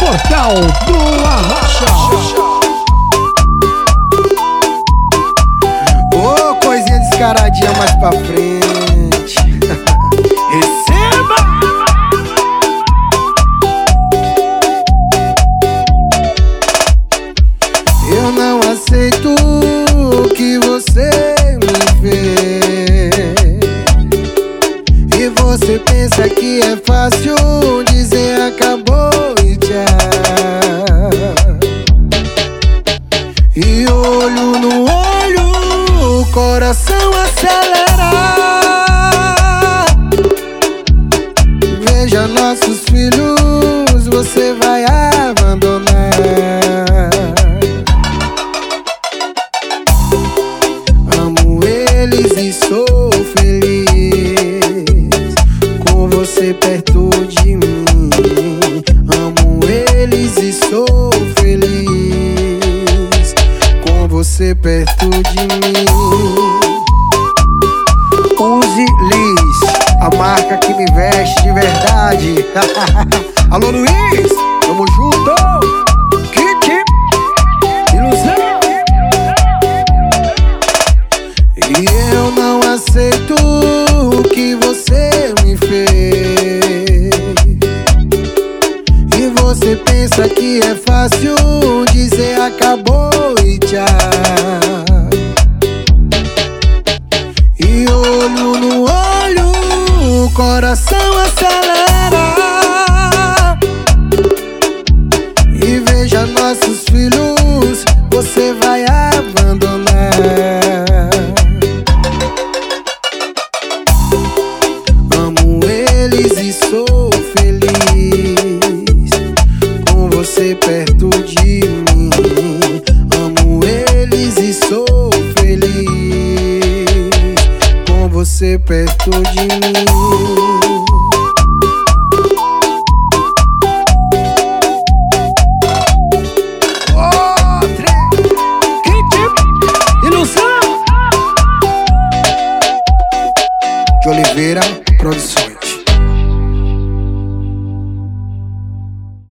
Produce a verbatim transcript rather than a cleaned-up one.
Portal do Arrocha. Ô, oh, coisinha descaradinha mais pra frente. Receba! Eu não aceito o que você me fez. E você pensa que é fácil dizer acabou e tchau. E olho no olho, o coração acelera. Veja nossos filhos, você vai abandonar. Amo eles e sou feliz com você perto de mim. Amo eles e sou feliz com você perto de mim. Use Liz, a marca que me veste de verdade. Alô Luiz, tamo junto. Kit, ilusão. E eu não aceito o que você me fez. E você pensa que é fácil dizer acabou e tchau. E olho no olho, o coração acelera. E veja nossos filhos, você vai abandonar. Amo eles e sou feliz com você perto de mim. Amo eles e sou feliz com você perto de mim. De Oliveira Produções.